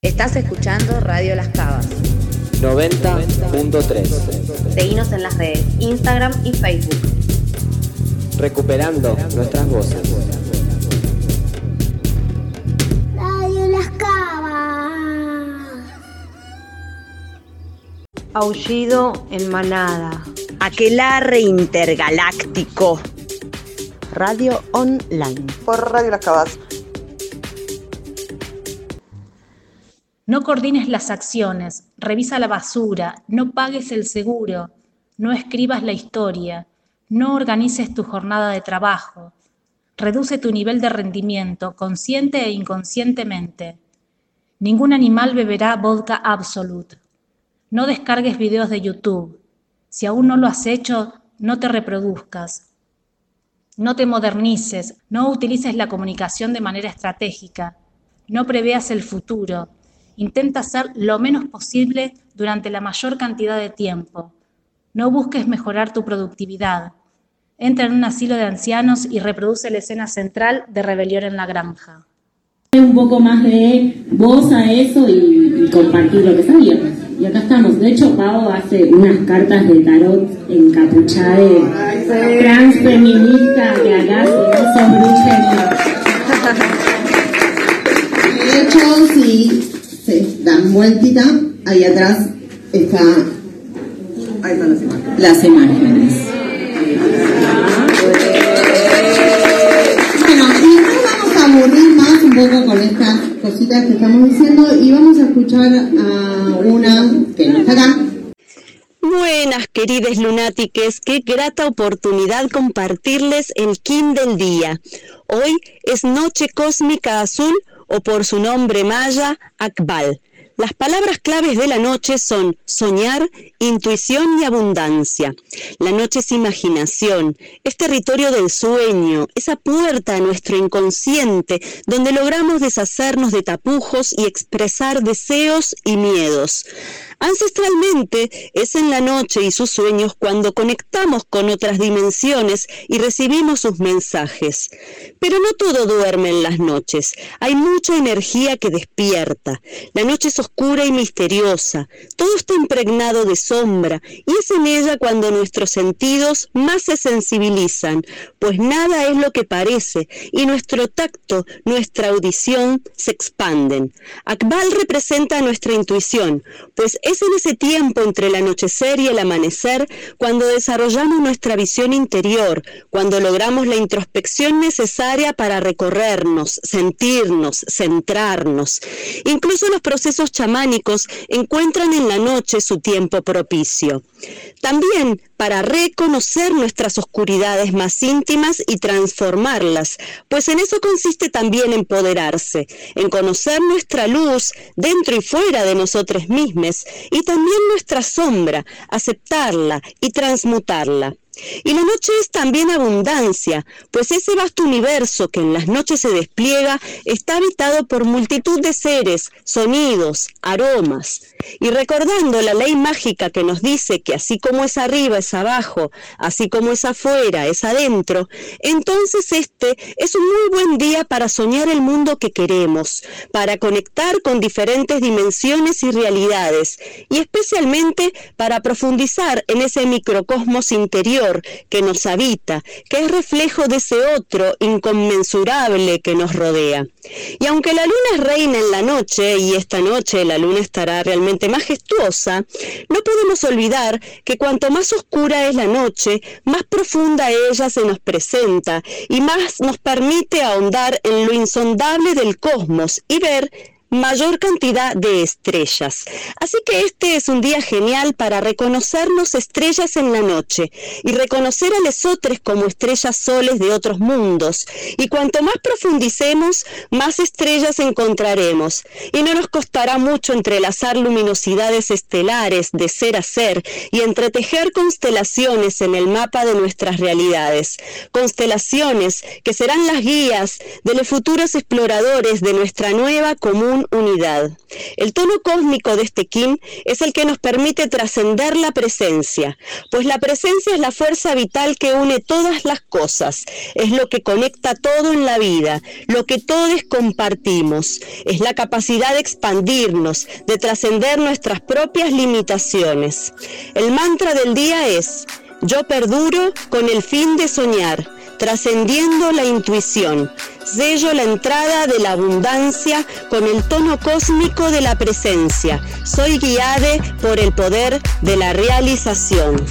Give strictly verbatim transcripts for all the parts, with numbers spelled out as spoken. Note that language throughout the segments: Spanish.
Estás escuchando Radio Las Cavas noventa punto tres. Seguinos en las redes Instagram y Facebook. Recuperando nuestras voces. Radio Las Cavas. Aullido en manada. Aquelarre intergaláctico. Radio online. Por Radio Las Cavas. No coordines las acciones, revisa la basura, no pagues el seguro, no escribas la historia, no organices tu jornada de trabajo, reduce tu nivel de rendimiento, consciente e inconscientemente. Ningún animal beberá vodka Absolut. No descargues videos de YouTube. Si aún no lo has hecho, no te reproduzcas. No te modernices, no utilices la comunicación de manera estratégica, no preveas el futuro. Intenta hacer lo menos posible durante la mayor cantidad de tiempo. No busques mejorar tu productividad. Entra en un asilo de ancianos y reproduce la escena central de Rebelión en la Granja. Un poco más de voz a eso y, y compartir lo que sabíamos. Y acá estamos. De hecho, Pau hace unas cartas de tarot encapuchadas de transfeminista que acá no son brujas. De hecho, sí. Se dan vueltita, ahí atrás está, ahí están las imágenes. Las imágenes. Bueno, y no vamos a aburrir más un poco con estas cositas que estamos diciendo y vamos a escuchar a una que no está acá. Buenas, queridas lunátiques, qué grata oportunidad compartirles el Kin del día. Hoy es Noche Cósmica Azul, o por su nombre maya, Akbal. Las palabras claves de la noche son soñar, intuición y abundancia. La noche es imaginación, es territorio del sueño, esa puerta a nuestro inconsciente donde logramos deshacernos de tapujos y expresar deseos y miedos. Ancestralmente es en la noche y sus sueños cuando conectamos con otras dimensiones y recibimos sus mensajes. Pero no todo duerme en las noches, hay mucha energía que despierta. La noche es oscura y misteriosa, todo está impregnado de sombra y es en ella cuando nuestros sentidos más se sensibilizan, pues nada es lo que parece y nuestro tacto, nuestra audición se expanden. Akbal representa nuestra intuición, pues es en ese tiempo entre el anochecer y el amanecer cuando desarrollamos nuestra visión interior, cuando logramos la introspección necesaria para recorrernos, sentirnos, centrarnos. Incluso los procesos chamánicos encuentran en la noche su tiempo propicio. También para reconocer nuestras oscuridades más íntimas y transformarlas, pues en eso consiste también empoderarse, en conocer nuestra luz dentro y fuera de nosotros mismos y también nuestra sombra, aceptarla y transmutarla. Y la noche es también abundancia, pues ese vasto universo que en las noches se despliega está habitado por multitud de seres, sonidos, aromas. Y recordando la ley mágica que nos dice que así como es arriba es abajo, así como es afuera es adentro, entonces este es un muy buen día para soñar el mundo que queremos, para conectar con diferentes dimensiones y realidades, y especialmente para profundizar en ese microcosmos interior que nos habita, que es reflejo de ese otro inconmensurable que nos rodea. Y aunque la luna es reina en la noche, y esta noche la luna estará realmente majestuosa, no podemos olvidar que cuanto más oscura es la noche, más profunda ella se nos presenta y más nos permite ahondar en lo insondable del cosmos y ver mayor cantidad de estrellas. Así que este es un día genial para reconocernos estrellas en la noche y reconocer a lesotres como estrellas soles de otros mundos. Y cuanto más profundicemos, más estrellas encontraremos. Y no nos costará mucho entrelazar luminosidades estelares de ser a ser y entretejer constelaciones en el mapa de nuestras realidades. Constelaciones que serán las guías de los futuros exploradores de nuestra nueva común con unidad. El tono cósmico de este kin es el que nos permite trascender la presencia, pues la presencia es la fuerza vital que une todas las cosas, es lo que conecta todo en la vida, lo que todos compartimos, es la capacidad de expandirnos, de trascender nuestras propias limitaciones. El mantra del día es: yo perduro con el fin de soñar, trascendiendo la intuición, sello la entrada de la abundancia con el tono cósmico de la presencia, soy guiade por el poder de la realización.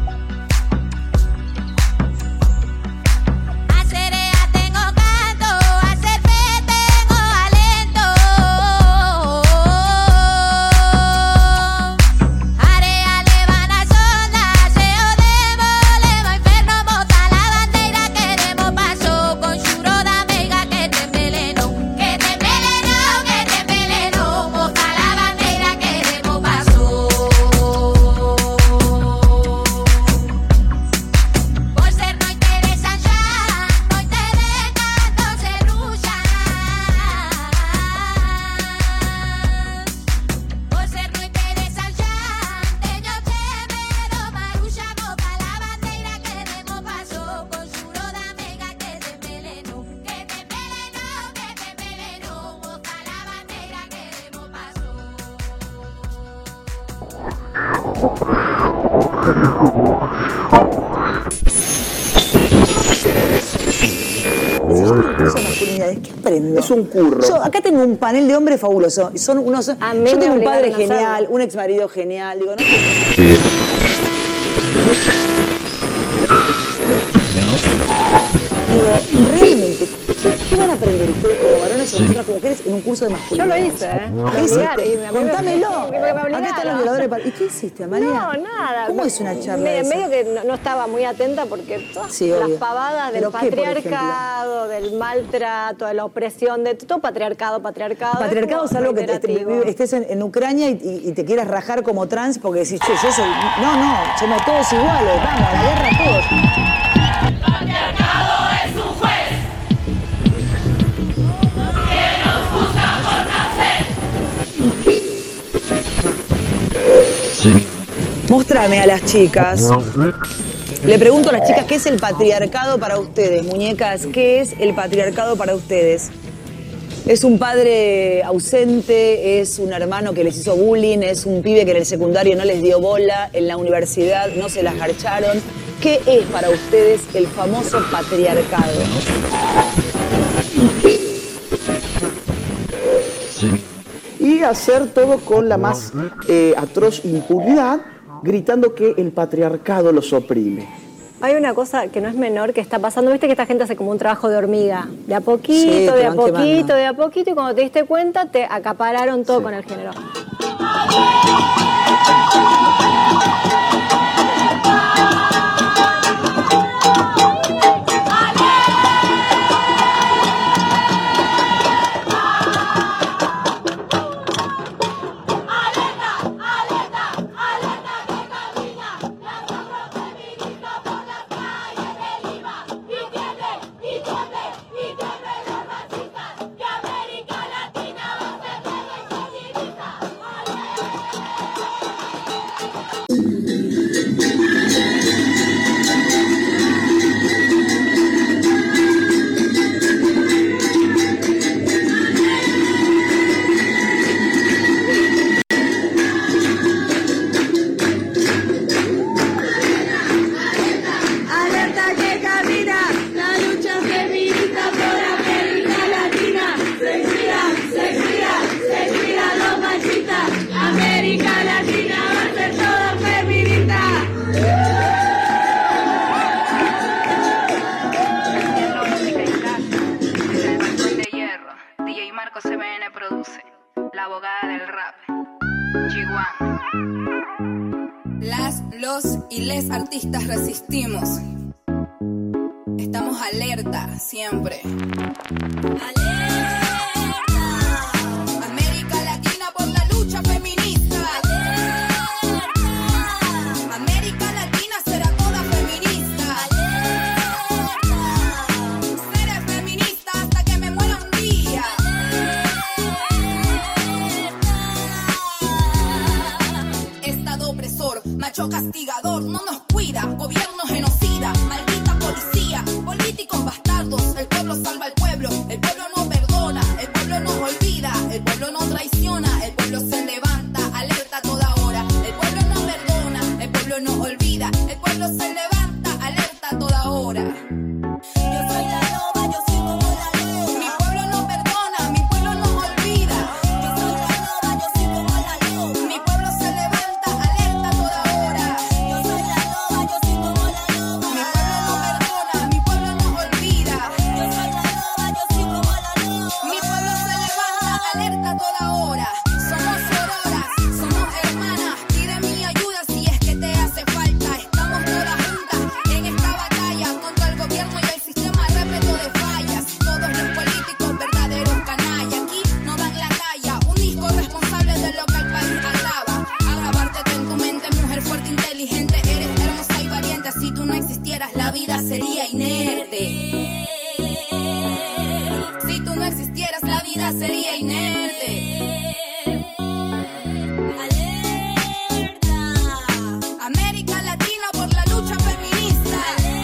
¿Qué aprendo? Es un curro. Yo acá tengo un panel de hombres fabulosos. Son unos, yo tengo un padre genial, un ex marido genial. Digo, ¿no? Digo, realmente, ¿qué van a aprender ustedes como varones o nosotras como mujeres en un curso de masculinidad? Yo lo hice, ¿eh? ¿Qué hiciste? Contámelo. Acá están los violadores. ¿Y qué hiciste, Amalia? No, nada. ¿Cómo es una charla Me, de medio esa? que no, no estaba muy atenta porque todas Sí, las obvio. pavadas del ¿Pero qué, por patriarcado, del maltrato, de la opresión, de todo patriarcado, patriarcado. Patriarcado es algo que te- te- estés en, en Ucrania y, y- y te quieras rajar como trans porque decís, che, yo soy... No, no, somos todos iguales, vamos, a la guerra todos. Mostrame a las chicas. Le pregunto a las chicas, ¿qué es el patriarcado para ustedes? Muñecas, ¿qué es el patriarcado para ustedes? ¿Es un padre ausente? ¿Es un hermano que les hizo bullying? ¿Es un pibe que en el secundario no les dio bola? ¿En la universidad no se las garcharon? ¿Qué es para ustedes el famoso patriarcado? Y hacer todo con la más eh, atroz impunidad, gritando que el patriarcado los oprime. Hay una cosa que no es menor que está pasando, viste que esta gente hace como un trabajo de hormiga, de a poquito, Sí, te de a van poquito, quemando. de a poquito, y cuando te diste cuenta te acapararon todo con el género. Alerta que camina, la lucha feminista por América Latina. Se expira, se expira, se expira los machistas. América Latina va a ser toda feminista. De hierro, D J Marco C B N produce, la abogada del rap, Chihuahua. Las, los y les artistas resistimos. Estamos alerta siempre. América Latina por la lucha feminista. América Latina será toda feminista. Seré feminista hasta que me muera un día. macho castigador, no nos cuida, gobierno genocida, maldita policía, políticos bastardos, el pueblo salva al pueblo, el pueblo no perdona, el pueblo no olvida, el pueblo no traiciona, el pueblo se levanta, alerta a toda hora, el pueblo no perdona, el pueblo no olvida, el pueblo se levanta, alerta a toda hora. Yo soy la loba, yo soy como la loba. Mi pueblo no perdona, mi pueblo no olvida. Yo soy la loba, yo soy como la loba. Mi pueblo se levanta, alerta a toda hora. Yo soy la loba, yo soy como la loba. Mi pueblo no perdona, mi pueblo no olvida. Yo soy la loba, yo soy como la loba. Mi pueblo se levanta, alerta a toda hora. Somos sororas, somos hermanas. Pide mi ayuda si es que te hace falta. Estamos todas juntas en esta batalla contra el gobierno y el sistema repleto de fallas. Todos los políticos verdaderos canallas aquí no dan la talla, únicos responsables de lo que el país agrava. Agravarte en tu mente, mujer fuerte, inteligente, eres hermosa y valiente. Si tú no existieras, la vida sería inerte. Si tú no existieras, la vida sería inerte. América Latina por la lucha feminista.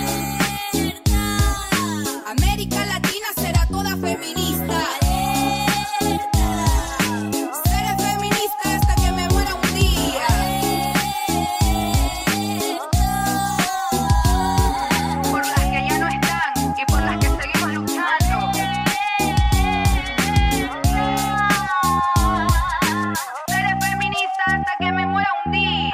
América Latina será toda feminista. Seré feminista hasta que me muera un día. Por las que ya no están y por las que seguimos luchando. Seré feminista hasta que me muera un día.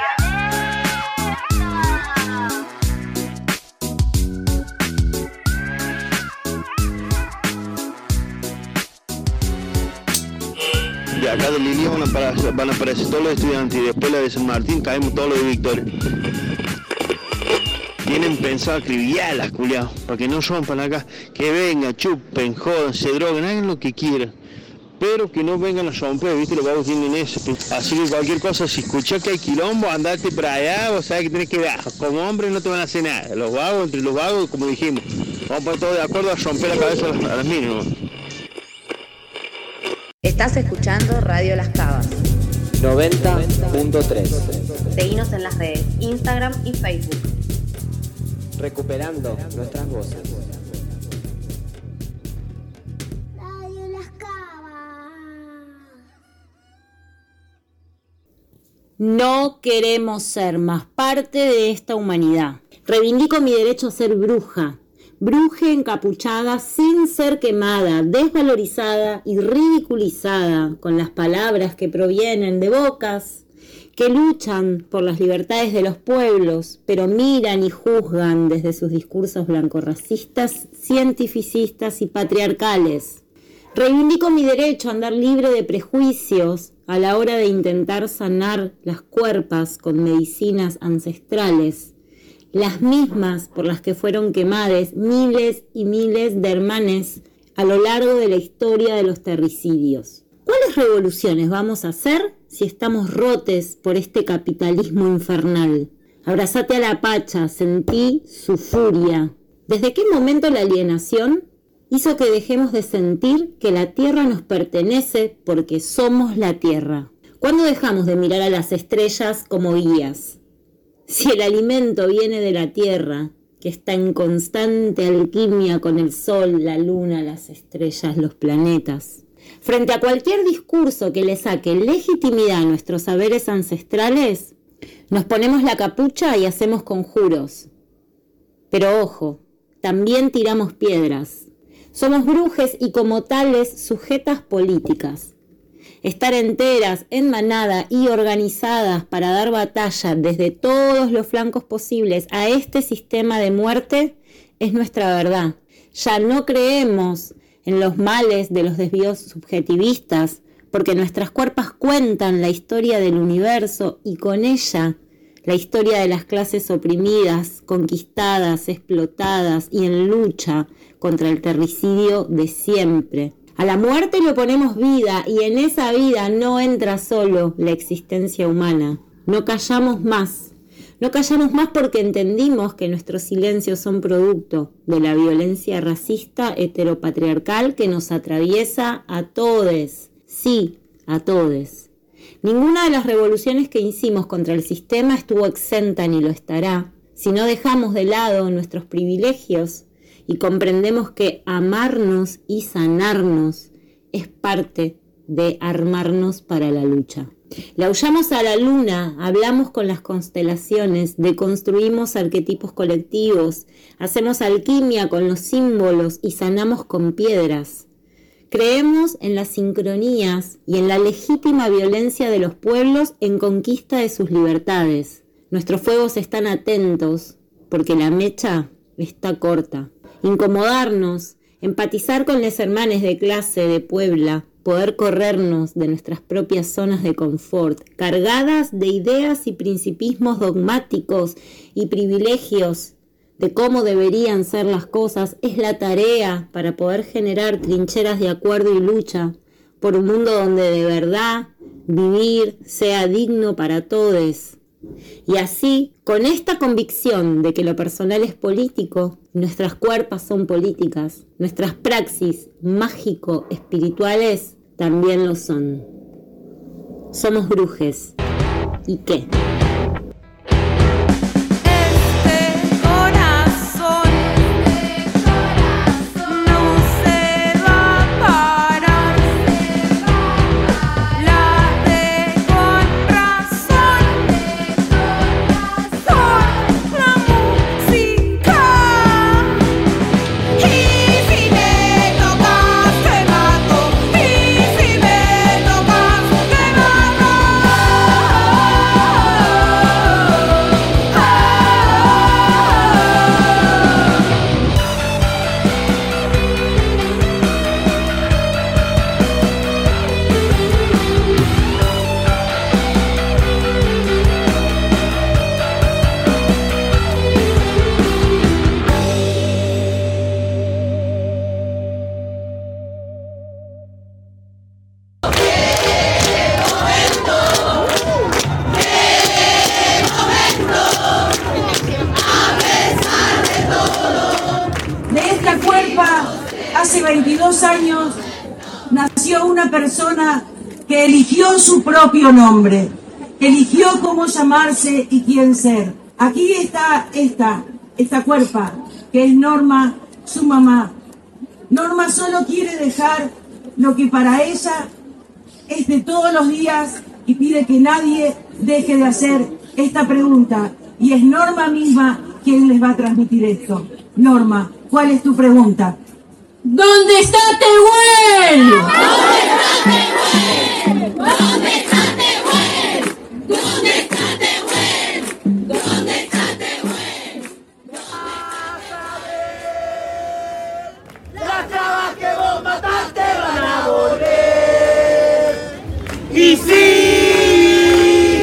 De acá de Lili van a, aparecer, van a aparecer todos los estudiantes y después la de San Martín caemos todos los de Victoria. Tienen pensado acribillarlas, culiados, para que no rompan acá, que vengan, chupen, jodan, se droguen, hagan lo que quieran, pero que no vengan a romper, viste, los vagos tienen eso. Así que cualquier cosa, si escuchás que hay quilombo, andate para allá, vos sabés que tenés que ver, como hombres no te van a hacer nada, los vagos, entre los vagos, como dijimos, vamos a poner todos de acuerdo a romper la cabeza a las, a las mínimas. Estás escuchando Radio Las Cavas. noventa punto tres. Seguinos en las redes Instagram y Facebook. Recuperando nuestras voces. Radio Las Cavas. No queremos ser más parte de esta humanidad. Reivindico mi derecho a ser bruja. Bruja encapuchada sin ser quemada, desvalorizada y ridiculizada con las palabras que provienen de bocas que luchan por las libertades de los pueblos, pero miran y juzgan desde sus discursos blancorracistas, cientificistas y patriarcales. Reivindico mi derecho a andar libre de prejuicios a la hora de intentar sanar las cuerpas con medicinas ancestrales, las mismas por las que fueron quemadas miles y miles de hermanes a lo largo de la historia de los terricidios. ¿Cuáles revoluciones vamos a hacer si estamos rotes por este capitalismo infernal? Abrazate a la pacha, sentí su furia. ¿Desde qué momento la alienación hizo que dejemos de sentir que la tierra nos pertenece porque somos la tierra? ¿Cuándo dejamos de mirar a las estrellas como guías? Si el alimento viene de la tierra, que está en constante alquimia con el sol, la luna, las estrellas, los planetas. Frente a cualquier discurso que le saque legitimidad a nuestros saberes ancestrales, nos ponemos la capucha y hacemos conjuros. Pero ojo, también tiramos piedras. Somos brujes y como tales sujetas políticas. Estar enteras, en manada y organizadas para dar batalla desde todos los flancos posibles a este sistema de muerte es nuestra verdad. Ya no creemos en los males de los desvíos subjetivistas, porque nuestras cuerpas cuentan la historia del universo y con ella la historia de las clases oprimidas, conquistadas, explotadas y en lucha contra el terricidio de siempre. A la muerte le ponemos vida y en esa vida no entra solo la existencia humana. No callamos más. No callamos más porque entendimos que nuestros silencios son producto de la violencia racista heteropatriarcal que nos atraviesa a todes. Sí, a todes. Ninguna de las revoluciones que hicimos contra el sistema estuvo exenta ni lo estará. Si no dejamos de lado nuestros privilegios y comprendemos que amarnos y sanarnos es parte de armarnos para la lucha. Le aullamos a la luna, hablamos con las constelaciones, deconstruimos arquetipos colectivos, hacemos alquimia con los símbolos y sanamos con piedras. Creemos en las sincronías y en la legítima violencia de los pueblos en conquista de sus libertades. Nuestros fuegos están atentos porque la mecha está corta. Incomodarnos, empatizar con los hermanos de clase de Puebla, poder corrernos de nuestras propias zonas de confort, cargadas de ideas y principismos dogmáticos y privilegios de cómo deberían ser las cosas, es la tarea para poder generar trincheras de acuerdo y lucha por un mundo donde de verdad vivir sea digno para todos. Y así, con esta convicción de que lo personal es político, nuestras cuerpas son políticas, nuestras praxis mágico-espirituales también lo son. Somos brujes. ¿Y qué? Hace veintidós años nació una persona que eligió su propio nombre, eligió cómo llamarse y quién ser. Aquí está esta, esta cuerpa, que es Norma, su mamá. Norma solo quiere dejar lo que para ella es de todos los días y pide que nadie deje de hacer esta pregunta. Y es Norma misma quien les va a transmitir esto. Norma, ¿cuál es tu pregunta? ¿Dónde está Tehuel? ¿Dónde está Tehuel? ¿Dónde está Tehuel? ¿Dónde está Tehuel? ¿Dónde está Tehuel? Las trabas que vos mataste van a volver. Y sí,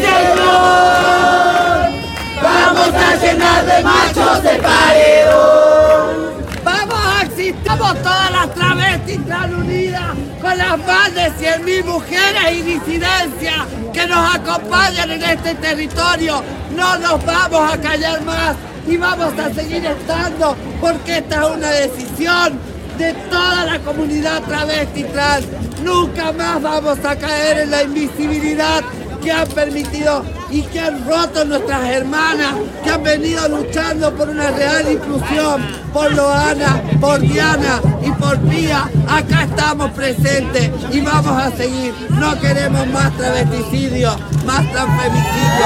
señor, vamos a llenar de machos de paredón. Estamos todas las travestis tan unidas con las más de cien mil mujeres y disidencias que nos acompañan en este territorio. No nos vamos a callar más y vamos a seguir estando porque esta es una decisión de toda la comunidad travesti trans. Nunca más vamos a caer en la invisibilidad que han permitido y que han roto nuestras hermanas, que han venido luchando por una real inclusión, por Loana, por Diana y por Pía. Acá estamos presentes y vamos a seguir. No queremos más travesticidio, más transfemicidio.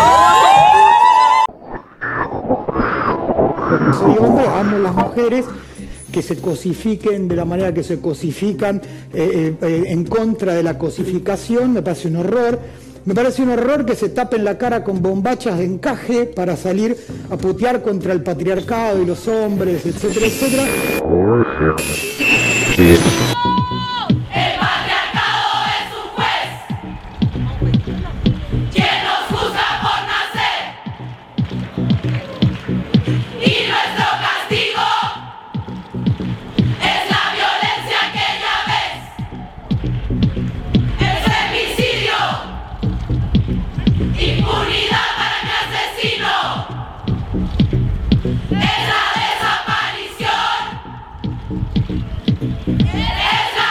Soy hombre, amo las mujeres, que se cosifiquen de la manera que se cosifican, eh, eh, en contra de la cosificación, me parece un horror. Me parece un horror que se tapen la cara con bombachas de encaje para salir a putear contra el patriarcado y los hombres, etcétera, etcétera. Sí. ¡Es la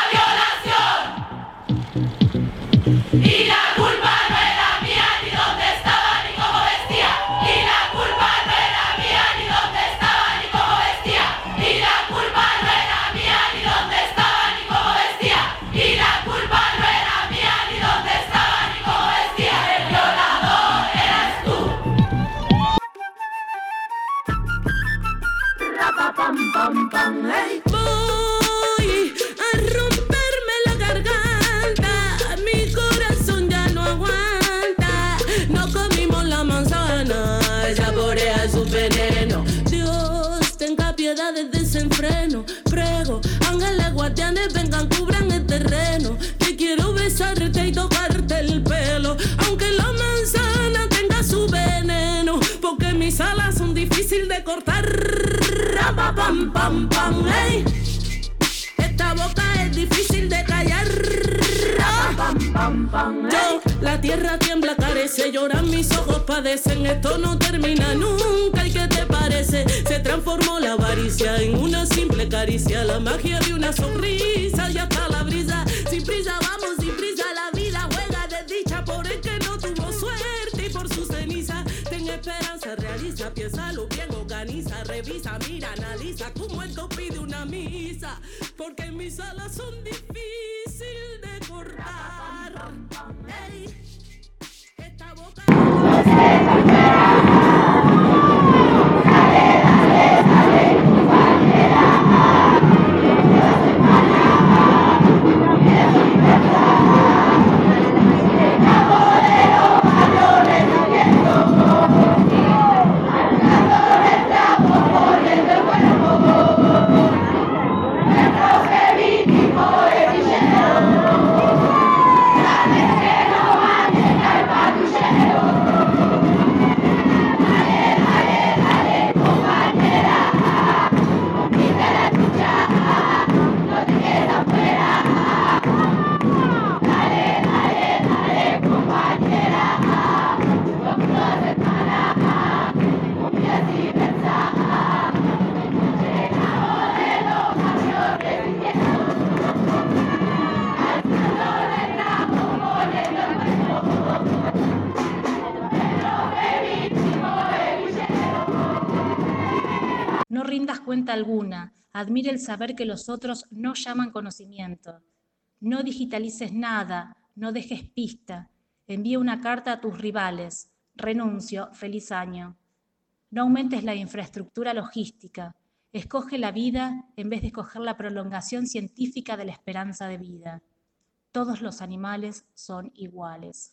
difícil de cortar. Rapa, pam, pam, pam, ey. Esta boca es difícil de callar. Rapa, pam, pam, pam, yo, la tierra tiembla, carece, lloran mis ojos, padecen. Esto no termina nunca, ¿y qué te parece? Se transformó la avaricia en una simple caricia, la magia de una sonrisa y hasta la brisa. Sin prisa vamos, sin prisa la vida juega de dicha por el que no tuvo suerte y por su ceniza. Ten esperanza, realiza, piénsalo bien, organiza, revisa, mira, analiza. Tu muerto pide una misa, porque mis alas son difíciles de cortar. Ey, esta boca... No rindas cuenta alguna, admire el saber que los otros no llaman conocimiento. No digitalices nada, no dejes pista. Envía una carta a tus rivales. Renuncio, feliz año. No aumentes la infraestructura logística. Escoge la vida en vez de escoger la prolongación científica de la esperanza de vida. Todos los animales son iguales.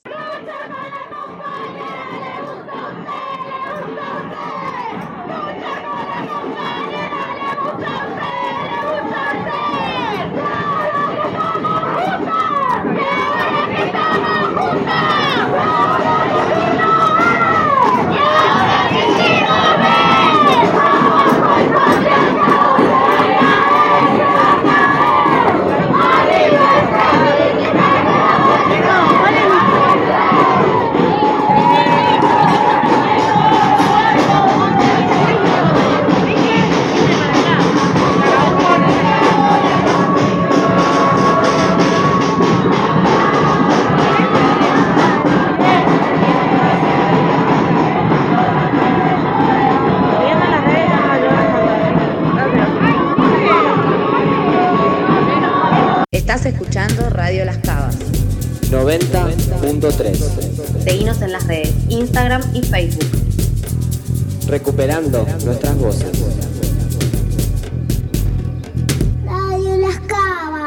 Estás escuchando Radio Las Cavas. noventa punto tres. Seguinos en las redes Instagram y Facebook. Recuperando nuestras voces. Radio Las Cavas.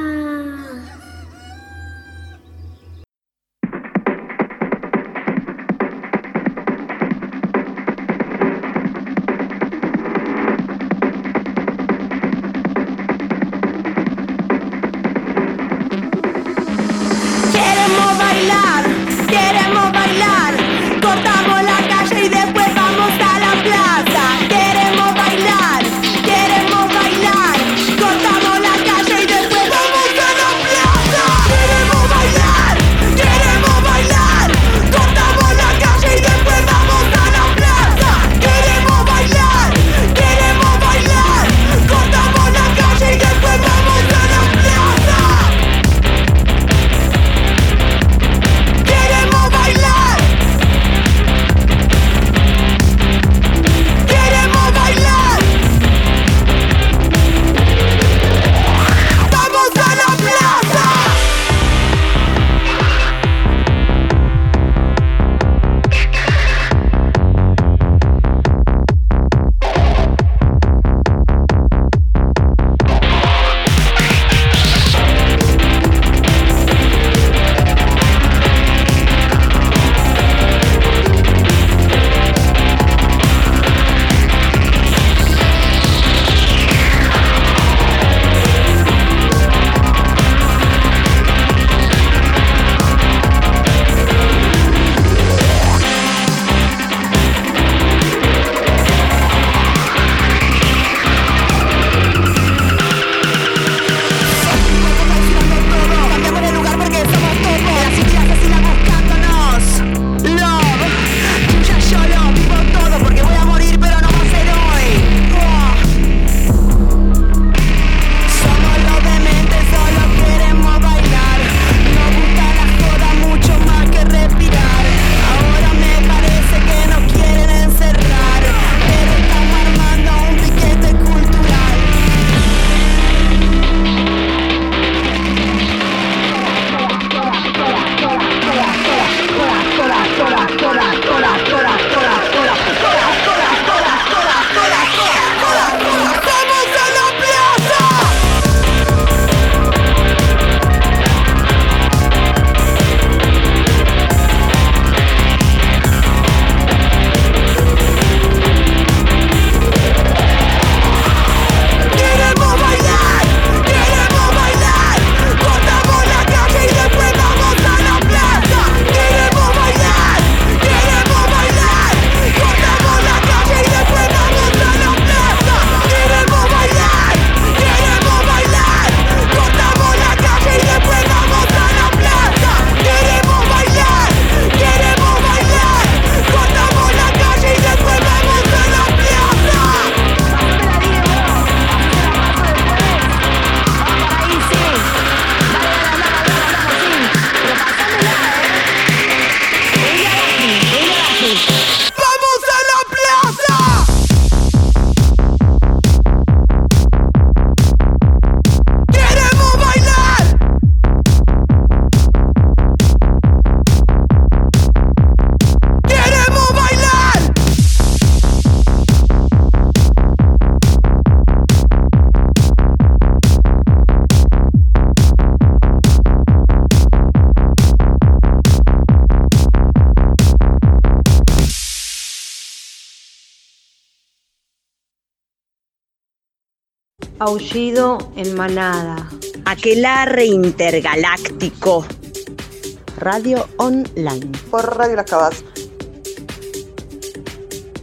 Queremos bailar, queremos bailar, cortamos la calle y después vamos a la plaza. Queremos bailar. Aullido en manada. Aquelarre intergaláctico. Radio online. Por Radio Las Cabas.